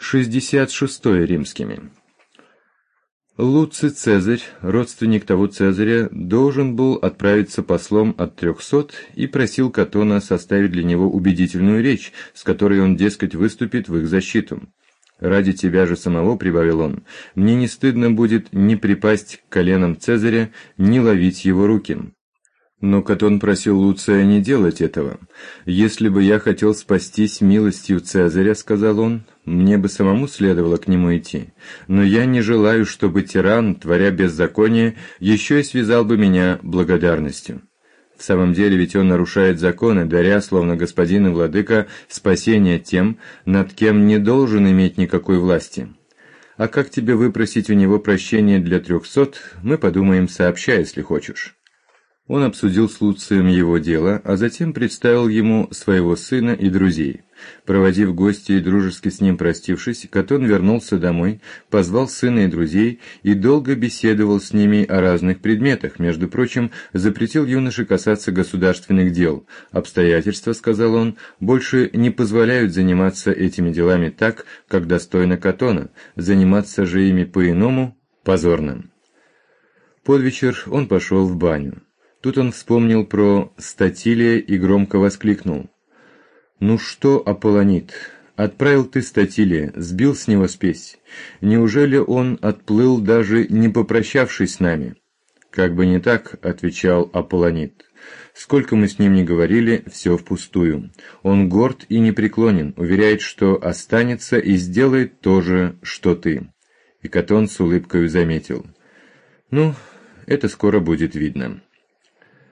66 римскими. Луций Цезарь, родственник того Цезаря, должен был отправиться послом от 300 и просил Катона составить для него убедительную речь, с которой он, дескать, выступит в их защиту. «Ради тебя же самого, — прибавил он, — мне не стыдно будет ни припасть к коленам Цезаря, ни ловить его руки». Но Катон просил Луция не делать этого. «Если бы я хотел спастись милостью Цезаря, — сказал он, — мне бы самому следовало к нему идти. Но я не желаю, чтобы тиран, творя беззаконие, еще и связал бы меня благодарностью». В самом деле ведь он нарушает законы, даря, словно господин и владыка, спасение тем, над кем не должен иметь никакой власти. А как тебе выпросить у него прощения для 300, мы подумаем сообща, если хочешь. Он обсудил с Луцием его дело, а затем представил ему своего сына и друзей. Проводив гостя и дружески с ним простившись, Катон вернулся домой, позвал сына и друзей и долго беседовал с ними о разных предметах, между прочим, запретил юноше касаться государственных дел. «Обстоятельства, — сказал он, — больше не позволяют заниматься этими делами так, как достойно Катона, заниматься же ими по-иному позорно». Под вечер он пошел в баню. Тут он вспомнил про Статилия и громко воскликнул: «Ну что, Аполлонит, отправил ты Статилия, сбил с него спесь. Неужели он отплыл, даже не попрощавшись с нами?» «Как бы не так, — отвечал Аполлонит. Сколько мы с ним ни говорили, все впустую. Он горд и непреклонен, уверяет, что останется и сделает то же, что ты». И Катон с улыбкой заметил: «Ну, это скоро будет видно».